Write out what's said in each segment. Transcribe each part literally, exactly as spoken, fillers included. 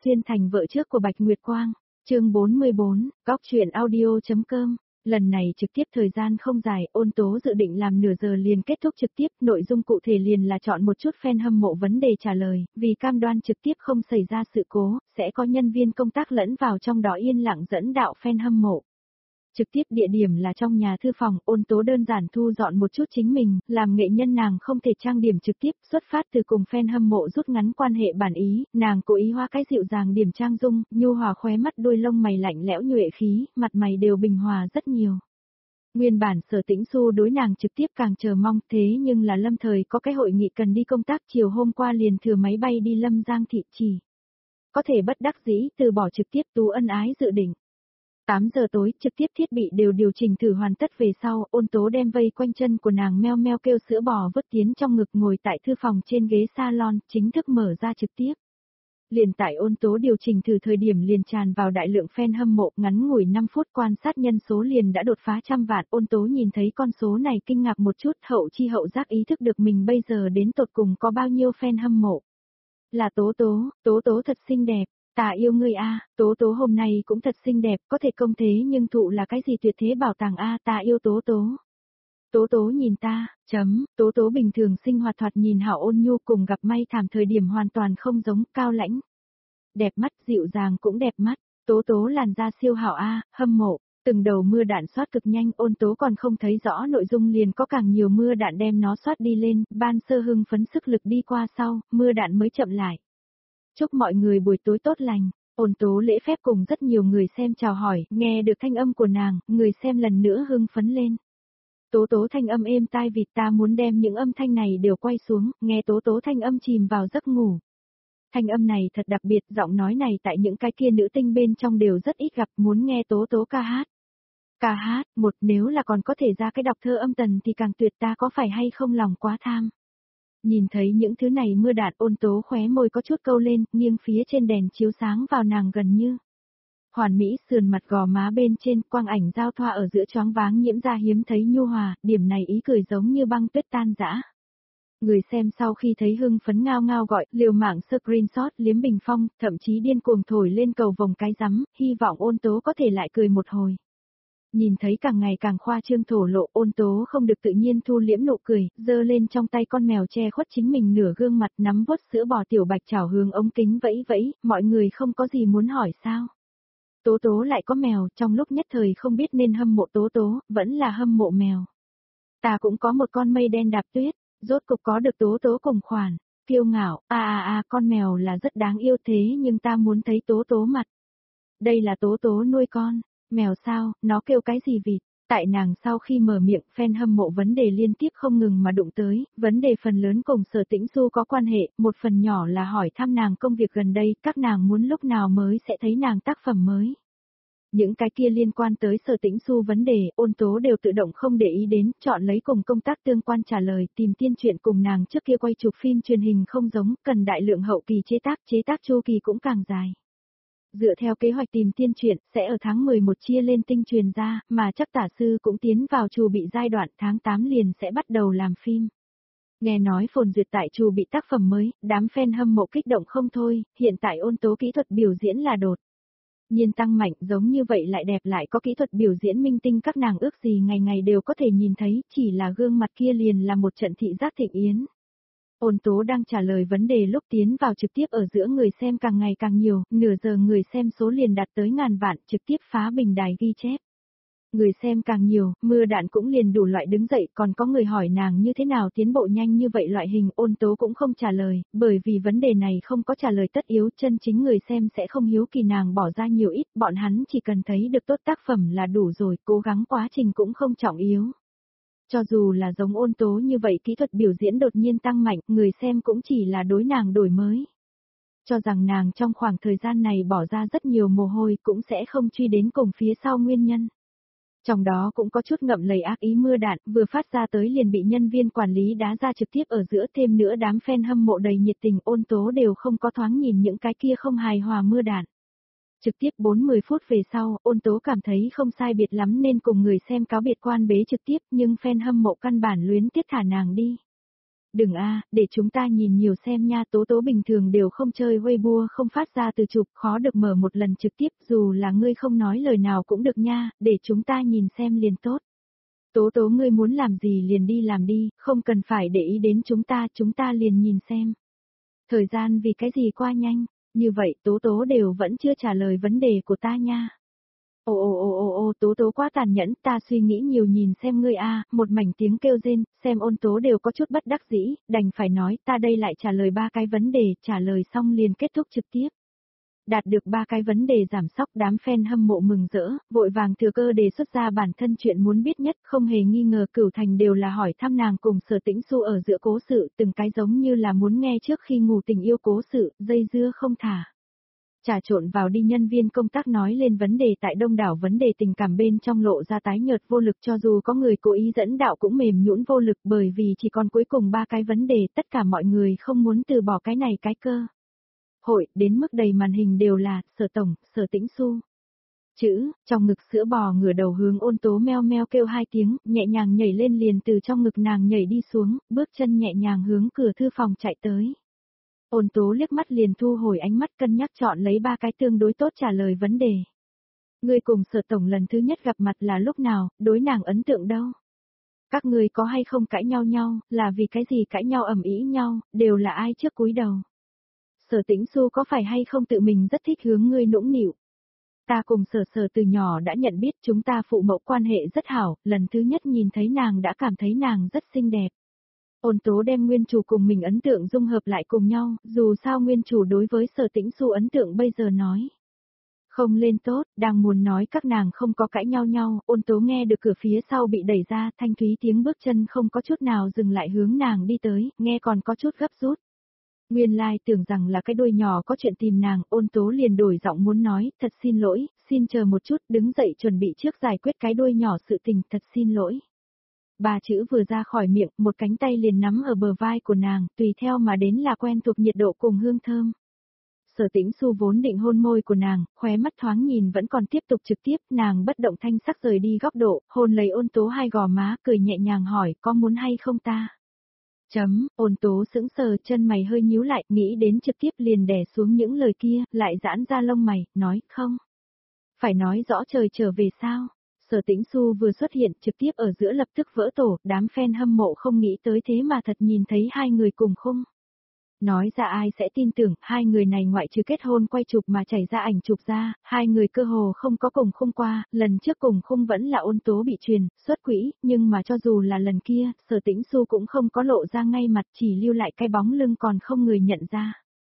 Xuyên thành vợ trước của Bạch Nguyệt Quang, chương bốn mươi bốn, góc truyện audio.com. Lần này trực tiếp thời gian không dài, Ôn Tố dự định làm nửa giờ liền kết thúc trực tiếp, nội dung cụ thể liền là chọn một chút fan hâm mộ vấn đề trả lời, vì cam đoan trực tiếp không xảy ra sự cố, sẽ có nhân viên công tác lẫn vào trong đó yên lặng dẫn đạo fan hâm mộ. Trực tiếp địa điểm là trong nhà thư phòng, Ôn Tố đơn giản thu dọn một chút chính mình, làm nghệ nhân nàng không thể trang điểm trực tiếp, xuất phát từ cùng fan hâm mộ rút ngắn quan hệ bản ý, nàng cố ý hoa cái dịu dàng điểm trang dung, nhu hòa khóe mắt đuôi lông mày lạnh lẽo nhuệ khí, mặt mày đều bình hòa rất nhiều. Nguyên bản Sở Tĩnh Xu đối nàng trực tiếp càng chờ mong, thế nhưng là lâm thời có cái hội nghị cần đi công tác, chiều hôm qua liền thừa máy bay đi Lâm Giang thị chỉ. Có thể bất đắc dĩ từ bỏ trực tiếp Tú ân ái dự định. tám giờ tối, trực tiếp thiết bị đều điều chỉnh thử hoàn tất về sau, Ôn Tố đem vây quanh chân của nàng meo meo kêu sữa bò vứt tiến trong ngực ngồi tại thư phòng trên ghế salon, chính thức mở ra trực tiếp. Liền tại Ôn Tố điều chỉnh thử thời điểm liền tràn vào đại lượng fan hâm mộ, ngắn ngủi năm phút quan sát nhân số liền đã đột phá trăm vạn, Ôn Tố nhìn thấy con số này kinh ngạc một chút, hậu chi hậu giác ý thức được mình bây giờ đến tột cùng có bao nhiêu fan hâm mộ. Là Tố Tố, Tố Tố thật xinh đẹp. Ta yêu ngươi a, Tố Tố hôm nay cũng thật xinh đẹp, có thể công thế nhưng thụ là cái gì tuyệt thế bảo tàng a, ta yêu Tố Tố. Tố Tố nhìn ta, chấm, Tố Tố bình thường sinh hoạt thoạt nhìn hảo ôn nhu cùng gặp may thảm thời điểm hoàn toàn không giống, cao lãnh. Đẹp mắt, dịu dàng cũng đẹp mắt, Tố Tố làn da siêu hảo a, hâm mộ, từng đầu mưa đạn soát cực nhanh, Ôn Tố còn không thấy rõ nội dung liền có càng nhiều mưa đạn đem nó soát đi lên, ban sơ hưng phấn sức lực đi qua sau, mưa đạn mới chậm lại. Chúc mọi người buổi tối tốt lành, Ôn Tố lễ phép cùng rất nhiều người xem chào hỏi, nghe được thanh âm của nàng, người xem lần nữa hưng phấn lên. Tố Tố thanh âm êm tai vịt, ta muốn đem những âm thanh này đều quay xuống, nghe Tố Tố thanh âm chìm vào giấc ngủ. Thanh âm này thật đặc biệt, giọng nói này tại những cái kia nữ tinh bên trong đều rất ít gặp, muốn nghe Tố Tố ca hát. Ca hát, một nếu là còn có thể ra cái đọc thơ âm tần thì càng tuyệt, ta có phải hay không lòng quá tham. Nhìn thấy những thứ này mưa đạn, Ôn Tố khóe môi có chút câu lên, nghiêng phía trên đèn chiếu sáng vào nàng gần như. Hoàn mỹ sườn mặt gò má bên trên, quang ảnh giao thoa ở giữa choáng váng nhiễm ra hiếm thấy nhu hòa, điểm này ý cười giống như băng tuyết tan rã. Người xem sau khi thấy hưng phấn ngao ngao gọi, liều mạng screenshot liếm bình phong, thậm chí điên cuồng thổi lên cầu vồng cái rắm, hy vọng Ôn Tố có thể lại cười một hồi. Nhìn thấy càng ngày càng khoa trương thổ lộ, Ôn Tố không được tự nhiên thu liễm nụ cười, giơ lên trong tay con mèo che khuất chính mình nửa gương mặt, nắm vuốt sữa bò tiểu bạch chảo hướng ống kính vẫy vẫy, mọi người không có gì muốn hỏi sao. Tố Tố lại có mèo, trong lúc nhất thời không biết nên hâm mộ Tố Tố, vẫn là hâm mộ mèo. Ta cũng có một con mây đen đạp tuyết, rốt cục có được Tố Tố cùng khoản, kiêu ngạo, a a a con mèo là rất đáng yêu thế nhưng ta muốn thấy Tố Tố mặt. Đây là Tố Tố nuôi con. Mèo sao, nó kêu cái gì vịt? Tại nàng sau khi mở miệng, fan hâm mộ vấn đề liên tiếp không ngừng mà đụng tới, vấn đề phần lớn cùng Sở Tĩnh Xu có quan hệ, một phần nhỏ là hỏi thăm nàng công việc gần đây, các nàng muốn lúc nào mới sẽ thấy nàng tác phẩm mới. Những cái kia liên quan tới Sở Tĩnh Xu vấn đề, Ôn Tố đều tự động không để ý đến, chọn lấy cùng công tác tương quan trả lời, tìm tiên truyện cùng nàng trước kia quay chụp phim truyền hình không giống, cần đại lượng hậu kỳ chế tác, chế tác chu kỳ cũng càng dài. Dựa theo kế hoạch tìm tiên truyện, sẽ ở tháng mười một chia lên tinh truyền ra, mà chắc tả sư cũng tiến vào trù bị giai đoạn, tháng tám liền sẽ bắt đầu làm phim. Nghe nói phồn duyệt tại trù bị tác phẩm mới, đám fan hâm mộ kích động không thôi, hiện tại Ôn Tố kỹ thuật biểu diễn là đột nhiên tăng mạnh, giống như vậy lại đẹp lại có kỹ thuật biểu diễn minh tinh, các nàng ước gì ngày ngày đều có thể nhìn thấy, chỉ là gương mặt kia liền là một trận thị giác thịnh yến. Ôn Tố đang trả lời vấn đề lúc tiến vào trực tiếp ở giữa người xem càng ngày càng nhiều, nửa giờ người xem số liền đạt tới ngàn vạn, trực tiếp phá bình đài ghi chép. Người xem càng nhiều, mưa đạn cũng liền đủ loại đứng dậy, còn có người hỏi nàng như thế nào tiến bộ nhanh như vậy loại hình, Ôn Tố cũng không trả lời, bởi vì vấn đề này không có trả lời tất yếu, chân chính người xem sẽ không hiếu kỳ nàng bỏ ra nhiều ít, bọn hắn chỉ cần thấy được tốt tác phẩm là đủ rồi, cố gắng quá trình cũng không trọng yếu. Cho dù là giống Ôn Tố như vậy kỹ thuật biểu diễn đột nhiên tăng mạnh, người xem cũng chỉ là đối nàng đổi mới. Cho rằng nàng trong khoảng thời gian này bỏ ra rất nhiều mồ hôi cũng sẽ không truy đến cùng phía sau nguyên nhân. Trong đó cũng có chút ngậm lầy ác ý mưa đạn, vừa phát ra tới liền bị nhân viên quản lý đá ra trực tiếp ở giữa, thêm nữa đám fan hâm mộ đầy nhiệt tình, Ôn Tố đều không có thoáng nhìn những cái kia không hài hòa mưa đạn. Trực tiếp bốn mươi phút về sau, Ôn Tố cảm thấy không sai biệt lắm nên cùng người xem cáo biệt quan bế trực tiếp, nhưng fan hâm mộ căn bản luyến tiếc thả nàng đi. Đừng a, để chúng ta nhìn nhiều xem nha, Tố Tố bình thường đều không chơi Weibo không phát ra từ chụp, khó được mở một lần trực tiếp, dù là ngươi không nói lời nào cũng được nha, để chúng ta nhìn xem liền tốt. Tố Tố ngươi muốn làm gì liền đi làm đi, không cần phải để ý đến chúng ta, chúng ta liền nhìn xem. Thời gian vì cái gì qua nhanh, như vậy Tố Tố đều vẫn chưa trả lời vấn đề của ta nha. Ồ ồ ồ ồ ồ Tố Tố quá tàn nhẫn, ta suy nghĩ nhiều nhìn xem ngươi a, một mảnh tiếng kêu rên, xem Ôn Tố đều có chút bất đắc dĩ, đành phải nói ta đây lại trả lời ba cái vấn đề, trả lời xong liền kết thúc trực tiếp. Đạt được ba cái vấn đề giảm sóc, đám fan hâm mộ mừng rỡ, vội vàng thừa cơ đề xuất ra bản thân chuyện muốn biết nhất, không hề nghi ngờ Cửu Thành đều là hỏi thăm nàng cùng Sở Tĩnh Xu ở giữa cố sự, từng cái giống như là muốn nghe trước khi ngủ tình yêu cố sự, dây dưa không thả. Trà trộn vào đi, nhân viên công tác nói lên vấn đề tại đông đảo, vấn đề tình cảm bên trong lộ ra tái nhợt vô lực, cho dù có người cố ý dẫn đạo cũng mềm nhũn vô lực, bởi vì chỉ còn cuối cùng ba cái vấn đề, tất cả mọi người không muốn từ bỏ cái này cái cơ. Hội, đến mức đầy màn hình đều là, Sở Tổng, Sở Tĩnh Xu. Chữ, trong ngực sữa bò ngửa đầu hướng Ôn Tố meo meo kêu hai tiếng, nhẹ nhàng nhảy lên liền từ trong ngực nàng nhảy đi xuống, bước chân nhẹ nhàng hướng cửa thư phòng chạy tới. Ôn Tố liếc mắt liền thu hồi ánh mắt, cân nhắc chọn lấy ba cái tương đối tốt trả lời vấn đề. Ngươi cùng Sở Tổng lần thứ nhất gặp mặt là lúc nào, đối nàng ấn tượng đâu? Các ngươi có hay không cãi nhau nhau, là vì cái gì cãi nhau ầm ĩ nhau, đều là ai trước cúi đầu? Sở Tĩnh Xu có phải hay không tự mình rất thích hướng ngươi nũng nịu? Ta cùng Sở Sở từ nhỏ đã nhận biết, chúng ta phụ mẫu quan hệ rất hảo, lần thứ nhất nhìn thấy nàng đã cảm thấy nàng rất xinh đẹp. Ôn Tố đem nguyên chủ cùng mình ấn tượng dung hợp lại cùng nhau, dù sao nguyên chủ đối với Sở Tĩnh Xu ấn tượng bây giờ nói. Không lên tốt, đang muốn nói các nàng không có cãi nhau nhau, Ôn Tố nghe được cửa phía sau bị đẩy ra, thanh thúy tiếng bước chân không có chút nào dừng lại hướng nàng đi tới, nghe còn có chút gấp rút. Nguyên lai like tưởng rằng là cái đuôi nhỏ có chuyện tìm nàng, Ôn Tố liền đổi giọng muốn nói, thật xin lỗi, xin chờ một chút, đứng dậy chuẩn bị trước giải quyết cái đuôi nhỏ sự tình, thật xin lỗi. Ba chữ vừa ra khỏi miệng, một cánh tay liền nắm ở bờ vai của nàng, tùy theo mà đến là quen thuộc nhiệt độ cùng hương thơm. Sở Tĩnh Xu vốn định hôn môi của nàng, khóe mắt thoáng nhìn vẫn còn tiếp tục trực tiếp, nàng bất động thanh sắc rời đi góc độ, hôn lấy Ôn Tố hai gò má, cười nhẹ nhàng hỏi, có muốn hay không ta? Chấm, Ôn Tố sững sờ, chân mày hơi nhíu lại, nghĩ đến trực tiếp liền đè xuống những lời kia, lại giãn ra lông mày, nói, không. Phải nói rõ trời trở về sao? Sở Tĩnh Xu vừa xuất hiện, trực tiếp ở giữa lập tức vỡ tổ, đám fan hâm mộ không nghĩ tới thế mà thật nhìn thấy hai người cùng khung. Nói ra ai sẽ tin tưởng, hai người này ngoại trừ kết hôn quay chụp mà chảy ra ảnh chụp ra, hai người cơ hồ không có cùng khung qua, lần trước cùng khung vẫn là Ôn Tố bị truyền, xuất quỹ, nhưng mà cho dù là lần kia, Sở Tĩnh Xu cũng không có lộ ra ngay mặt, chỉ lưu lại cái bóng lưng còn không người nhận ra.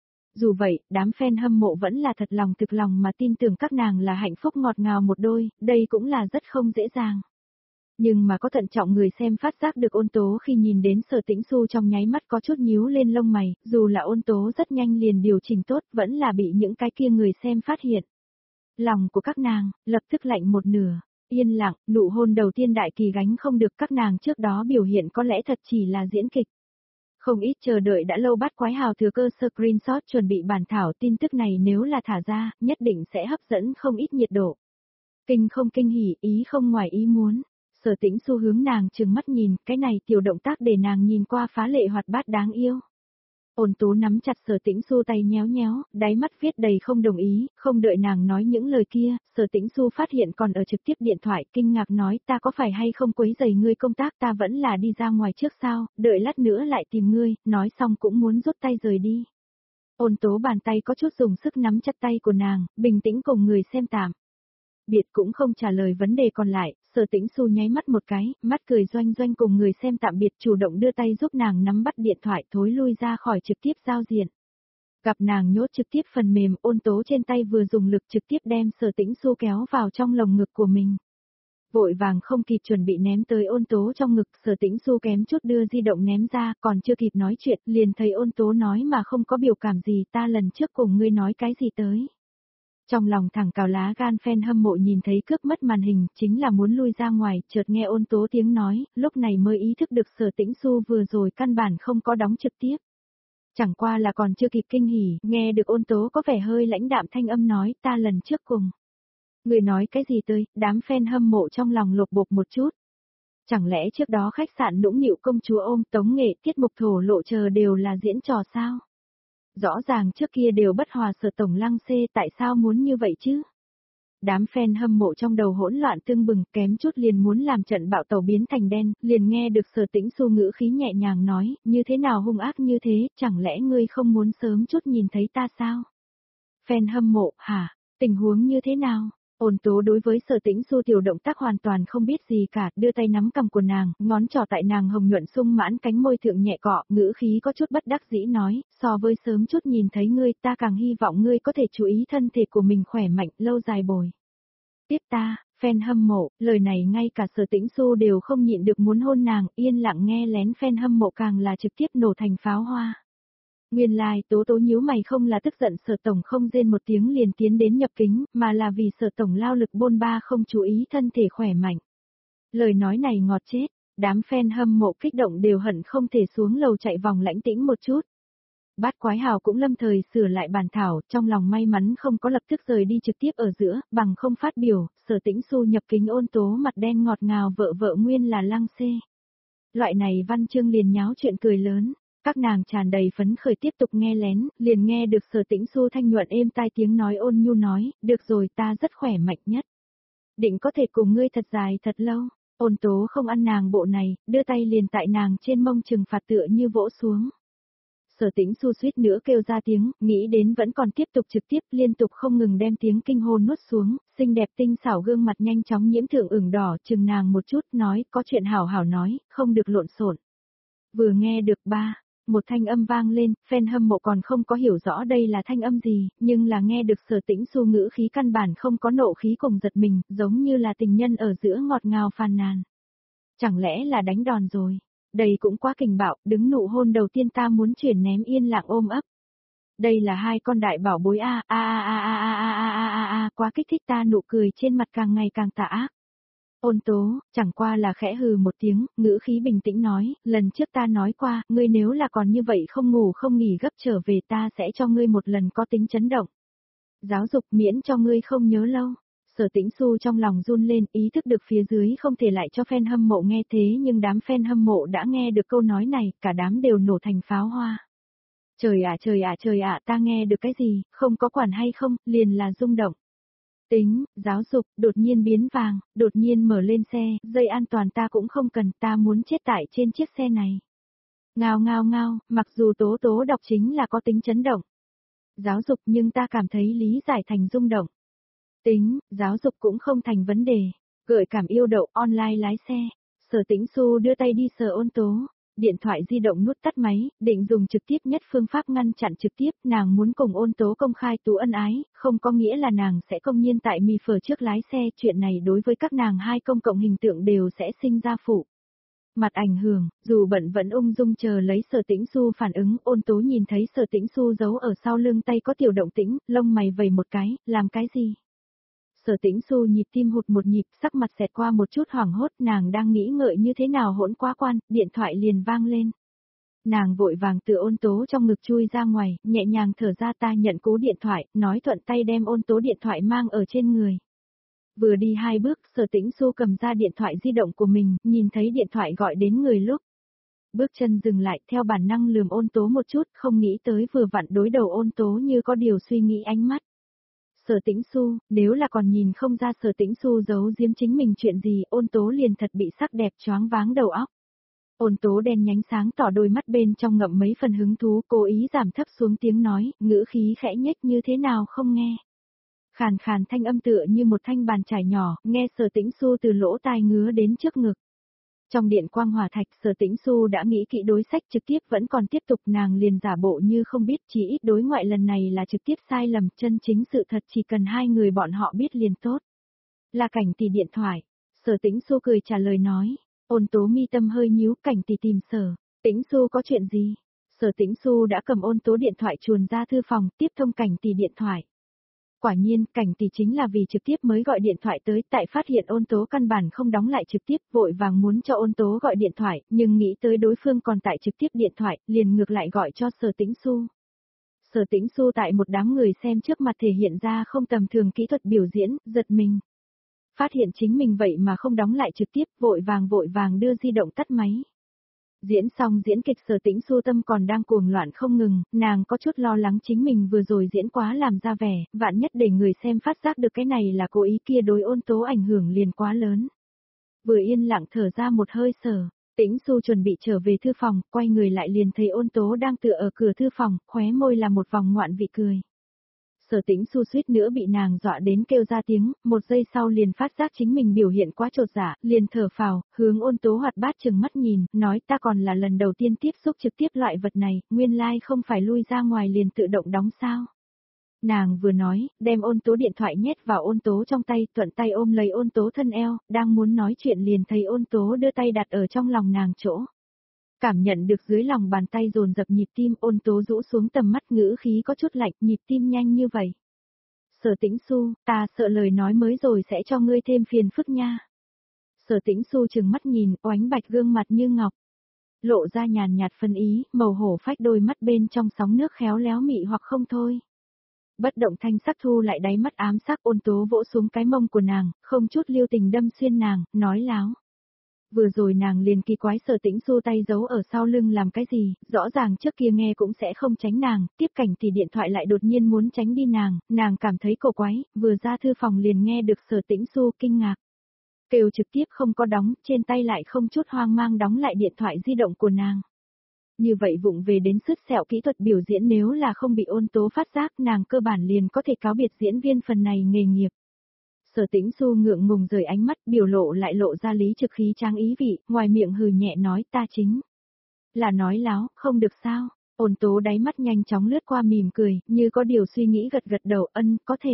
Dù vậy, đám fan hâm mộ vẫn là thật lòng thực lòng mà tin tưởng các nàng là hạnh phúc ngọt ngào một đôi, đây cũng là rất không dễ dàng. Nhưng mà có thận trọng người xem phát giác được Ôn Tố khi nhìn đến Sở Tĩnh Xu trong nháy mắt có chút nhíu lên lông mày, dù là Ôn Tố rất nhanh liền điều chỉnh tốt, vẫn là bị những cái kia người xem phát hiện. Lòng của các nàng, lập tức lạnh một nửa, yên lặng, nụ hôn đầu tiên đại kỳ gánh không được, các nàng trước đó biểu hiện có lẽ thật chỉ là diễn kịch. Không ít chờ đợi đã lâu, bắt quái hào thừa cơ screenshot chuẩn bị bản thảo, tin tức này nếu là thả ra, nhất định sẽ hấp dẫn không ít nhiệt độ. Kinh không kinh hỉ, ý không ngoài ý muốn. Sở Tĩnh Xu hướng nàng trừng mắt nhìn, cái này tiểu động tác để nàng nhìn qua phá lệ hoạt bát đáng yêu. Ôn Tố nắm chặt Sở Tĩnh Xu tay nhéo nhéo, đáy mắt viết đầy không đồng ý, không đợi nàng nói những lời kia, Sở Tĩnh Xu phát hiện còn ở trực tiếp điện thoại, kinh ngạc nói, ta có phải hay không quấy rầy ngươi công tác, ta vẫn là đi ra ngoài trước sao, đợi lát nữa lại tìm ngươi, nói xong cũng muốn rút tay rời đi. Ôn Tố bàn tay có chút dùng sức nắm chặt tay của nàng, bình tĩnh cùng người xem tạm biệt cũng không trả lời vấn đề còn lại, Sở Tĩnh Xu nháy mắt một cái, mắt cười doanh doanh cùng người xem tạm biệt, chủ động đưa tay giúp nàng nắm bắt điện thoại, thối lui ra khỏi trực tiếp giao diện. Gặp nàng nhốt trực tiếp phần mềm, Ôn Tố trên tay vừa dùng lực trực tiếp đem Sở Tĩnh Xu kéo vào trong lồng ngực của mình. Vội vàng không kịp chuẩn bị ném tới Ôn Tố trong ngực, Sở Tĩnh Xu kém chút đưa di động ném ra, còn chưa kịp nói chuyện, liền thấy Ôn Tố nói mà không có biểu cảm gì, ta lần trước cùng ngươi nói cái gì tới. Trong lòng thẳng cào lá gan, fan hâm mộ nhìn thấy cướp mất màn hình, chính là muốn lui ra ngoài, chợt nghe Ôn Tố tiếng nói, lúc này mới ý thức được Sở Tĩnh Xu vừa rồi căn bản không có đóng trực tiếp. Chẳng qua là còn chưa kịp kinh hỉ, nghe được Ôn Tố có vẻ hơi lãnh đạm thanh âm nói, ta lần trước cùng. Người nói cái gì tới, đám fan hâm mộ trong lòng lột bột một chút. Chẳng lẽ trước đó khách sạn nũng nịu công chúa ôm tống nghệ tiết mục thổ lộ chờ đều là diễn trò sao? Rõ ràng trước kia đều bất hòa Sở tổng lăng xê, tại sao muốn như vậy chứ? Đám fan hâm mộ trong đầu hỗn loạn tương bừng, kém chút liền muốn làm trận bạo tàu biến thành đen, liền nghe được Sở Tĩnh Xu ngữ khí nhẹ nhàng nói, như thế nào hung ác như thế, chẳng lẽ ngươi không muốn sớm chút nhìn thấy ta sao? Fan hâm mộ, hả? Tình huống như thế nào? Ôn Tố đối với Sở Tĩnh Xu tiểu động tác hoàn toàn không biết gì cả, đưa tay nắm cằm của nàng, ngón trỏ tại nàng hồng nhuận sung mãn cánh môi thượng nhẹ cọ, ngữ khí có chút bất đắc dĩ nói, so với sớm chút nhìn thấy ngươi, ta càng hy vọng ngươi có thể chú ý thân thể của mình khỏe mạnh, lâu dài bồi. Tiếp ta, fan hâm mộ, lời này ngay cả Sở Tĩnh Xu đều không nhịn được muốn hôn nàng, yên lặng nghe lén fan hâm mộ càng là trực tiếp nổ thành pháo hoa. Nguyên lai like, Tố Tố nhíu mày không là tức giận Sở tổng không rên một tiếng liền tiến đến nhập kính, mà là vì Sở tổng lao lực bôn ba không chú ý thân thể khỏe mạnh. Lời nói này ngọt chết, đám fan hâm mộ kích động đều hận không thể xuống lầu chạy vòng lãnh tĩnh một chút. Bát Quái Hào cũng lâm thời sửa lại bản thảo, trong lòng may mắn không có lập tức rời đi trực tiếp ở giữa, bằng không phát biểu, Sở Tĩnh Xu nhập kính Ôn Tố mặt đen ngọt ngào vợ vợ nguyên là lăng xê. Loại này văn chương liền nháo chuyện cười lớn, các nàng tràn đầy phấn khởi tiếp tục nghe lén, liền nghe được Sở Tĩnh Xu thanh nhuận êm tai tiếng nói ôn nhu nói, được rồi ta rất khỏe mạnh nhất. Định có thể cùng ngươi thật dài thật lâu, Ôn Tố không ăn nàng bộ này, đưa tay liền tại nàng trên mông trừng phạt tựa như vỗ xuống. Sở Tĩnh Xu suýt nữa kêu ra tiếng, nghĩ đến vẫn còn tiếp tục trực tiếp liên tục không ngừng đem tiếng kinh hô nuốt xuống, xinh đẹp tinh xảo gương mặt nhanh chóng nhiễm thượng ửng đỏ chừng nàng một chút nói có chuyện hảo hảo nói, không được lộn xộn. Vừa nghe được ba, một thanh âm vang lên, fan hâm mộ còn không có hiểu rõ đây là thanh âm gì, nhưng là nghe được Sở Tĩnh Xu ngữ khí căn bản không có nộ khí cùng giật mình, giống như là tình nhân ở giữa ngọt ngào phàn nàn. Chẳng lẽ là đánh đòn rồi? Đây cũng quá kình bạo, đứng nụ hôn đầu tiên ta muốn chuyển ném yên lặng ôm ấp. Đây là hai con đại bảo bối a a a a a a a a a a quá kích thích ta nụ cười trên mặt càng ngày càng tà ác. Ôn Tố, chẳng qua là khẽ hừ một tiếng, ngữ khí bình tĩnh nói, lần trước ta nói qua, ngươi nếu là còn như vậy không ngủ không nghỉ gấp trở về ta sẽ cho ngươi một lần có tính chấn động. Giáo dục miễn cho ngươi không nhớ lâu. Sở Tĩnh Xu trong lòng run lên, ý thức được phía dưới không thể lại cho fan hâm mộ nghe thế nhưng đám fan hâm mộ đã nghe được câu nói này, cả đám đều nổ thành pháo hoa. Trời ạ trời ạ trời ạ ta nghe được cái gì, không có quản hay không, liền là rung động. Tính, giáo dục, đột nhiên biến vàng, đột nhiên mở lên xe, dây an toàn ta cũng không cần, ta muốn chết tại trên chiếc xe này. Ngao ngao ngao, mặc dù Tố Tố đọc chính là có tính chấn động. Giáo dục nhưng ta cảm thấy lý giải thành rung động. Tính, giáo dục cũng không thành vấn đề. Gợi cảm yêu đậu online lái xe. Sở Tĩnh Xu đưa tay đi sờ Ôn Tố. Điện thoại di động nút tắt máy, định dùng trực tiếp nhất phương pháp ngăn chặn trực tiếp. Nàng muốn cùng Ôn Tố công khai tú ân ái, không có nghĩa là nàng sẽ công nhiên tại mì phở trước lái xe. Chuyện này đối với các nàng hai công cộng hình tượng đều sẽ sinh ra phụ mặt ảnh hưởng, dù bận vẫn ung dung chờ lấy Sở Tĩnh Xu phản ứng, Ôn Tố nhìn thấy Sở Tĩnh Xu giấu ở sau lưng tay có tiểu động tĩnh, lông mày vầy một cái, làm cái gì? Sở Tĩnh Xu nhịp tim hụt một nhịp, sắc mặt xẹt qua một chút hoảng hốt, nàng đang nghĩ ngợi như thế nào hỗn quá quan, điện thoại liền vang lên. Nàng vội vàng từ Ôn Tố trong ngực chui ra ngoài, nhẹ nhàng thở ra ta nhận cú điện thoại, nói thuận tay đem Ôn Tố điện thoại mang ở trên người. Vừa đi hai bước, Sở Tĩnh Xu cầm ra điện thoại di động của mình, nhìn thấy điện thoại gọi đến người lúc. Bước chân dừng lại, theo bản năng lườm Ôn Tố một chút, không nghĩ tới vừa vặn đối đầu Ôn Tố như có điều suy nghĩ ánh mắt. Sở Tĩnh Xu, nếu là còn nhìn không ra Sở Tĩnh Xu giấu giếm chính mình chuyện gì, Ôn Tố liền thật bị sắc đẹp choáng váng đầu óc. Ôn Tố đen nhánh sáng tỏ đôi mắt bên trong ngậm mấy phần hứng thú, cố ý giảm thấp xuống tiếng nói, ngữ khí khẽ nhếch như thế nào không nghe. Khàn khàn thanh âm tựa như một thanh bàn chải nhỏ, nghe Sở Tĩnh Xu từ lỗ tai ngứa đến trước ngực. Trong điện quang hỏa thạch, Sở Tĩnh Xu đã nghĩ kỹ đối sách trực tiếp vẫn còn tiếp tục, nàng liền giả bộ như không biết, chỉ ít đối ngoại lần này là trực tiếp sai lầm, chân chính sự thật chỉ cần hai người bọn họ biết liền tốt. Là Cảnh tỷ điện thoại. Sở Tĩnh Xu cười trả lời nói. Ôn Tố mi tâm hơi nhíu, Cảnh tỷ tìm Sở Tĩnh Xu có chuyện gì? Sở Tĩnh Xu đã cầm Ôn Tố điện thoại chuồn ra thư phòng, tiếp thông Cảnh tỷ điện thoại. Quả nhiên, Cảnh tỷ chính là vì trực tiếp mới gọi điện thoại tới, tại phát hiện Ôn Tố căn bản không đóng lại trực tiếp, vội vàng muốn cho Ôn Tố gọi điện thoại, nhưng nghĩ tới đối phương còn tại trực tiếp điện thoại, liền ngược lại gọi cho Sở Tĩnh Xu. Sở Tĩnh Xu tại một đám người xem trước mặt thể hiện ra không tầm thường kỹ thuật biểu diễn, giật mình. Phát hiện chính mình vậy mà không đóng lại trực tiếp, vội vàng vội vàng đưa di động tắt máy. Diễn xong diễn kịch Sở Tĩnh Xu tâm còn đang cuồng loạn không ngừng, nàng có chút lo lắng chính mình vừa rồi diễn quá làm ra vẻ, vạn nhất để người xem phát giác được cái này là cố ý kia đối Ôn Tố ảnh hưởng liền quá lớn. Vừa yên lặng thở ra một hơi Sở Tĩnh Xu chuẩn bị trở về thư phòng, quay người lại liền thấy Ôn Tố đang tựa ở cửa thư phòng, khóe môi là một vòng ngoạn vị cười. Sở Tĩnh Xu suýt nữa bị nàng dọa đến kêu ra tiếng, một giây sau liền phát giác chính mình biểu hiện quá trột dạ, liền thở phào, hướng Ôn Tố hoạt bát chừng mắt nhìn, nói ta còn là lần đầu tiên tiếp xúc trực tiếp loại vật này, nguyên lai like không phải lui ra ngoài liền tự động đóng sao. Nàng vừa nói, đem Ôn Tố điện thoại nhét vào Ôn Tố trong tay, thuận tay ôm lấy Ôn Tố thân eo, đang muốn nói chuyện liền thấy Ôn Tố đưa tay đặt ở trong lòng nàng chỗ. Cảm nhận được dưới lòng bàn tay dồn dập nhịp tim, Ôn Tố rũ xuống tầm mắt, ngữ khí có chút lạnh, nhịp tim nhanh như vậy. Sở Tĩnh Xu, ta sợ lời nói mới rồi sẽ cho ngươi thêm phiền phức nha. Sở Tĩnh Xu trừng mắt nhìn, oánh bạch gương mặt như ngọc. Lộ ra nhàn nhạt phân ý, màu hổ phách đôi mắt bên trong sóng nước khéo léo mị hoặc không thôi. Bất động thanh sắc thu lại đáy mắt ám sắc, Ôn Tố vỗ xuống cái mông của nàng, không chút lưu tình đâm xuyên nàng, nói láo. Vừa rồi nàng liền kỳ quái Sở Tĩnh Xu tay giấu ở sau lưng làm cái gì, rõ ràng trước kia nghe cũng sẽ không tránh nàng, tiếp cảnh thì điện thoại lại đột nhiên muốn tránh đi nàng, nàng cảm thấy cổ quái, vừa ra thư phòng liền nghe được Sở Tĩnh Xu kinh ngạc. Kêu trực tiếp không có đóng, trên tay lại không chút hoang mang đóng lại điện thoại di động của nàng. Như vậy vụng về đến sứt sẹo kỹ thuật biểu diễn, nếu là không bị Ôn Tố phát giác, nàng cơ bản liền có thể cáo biệt diễn viên phần này nghề nghiệp. Sở Tĩnh Xu ngượng ngùng rời ánh mắt, biểu lộ lại lộ ra lý trực khí trang ý vị, ngoài miệng hừ nhẹ nói ta chính là nói láo, không được sao. Ôn Tố đáy mắt nhanh chóng lướt qua mỉm cười, như có điều suy nghĩ gật gật đầu, ân, có thể.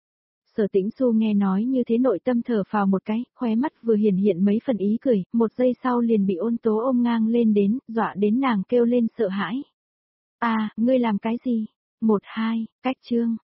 Sở Tĩnh Xu nghe nói như thế nội tâm thở phào một cái, khóe mắt vừa hiển hiện mấy phần ý cười, một giây sau liền bị Ôn Tố ôm ngang lên đến, dọa đến nàng kêu lên sợ hãi. À, ngươi làm cái gì? Một hai, cách chương.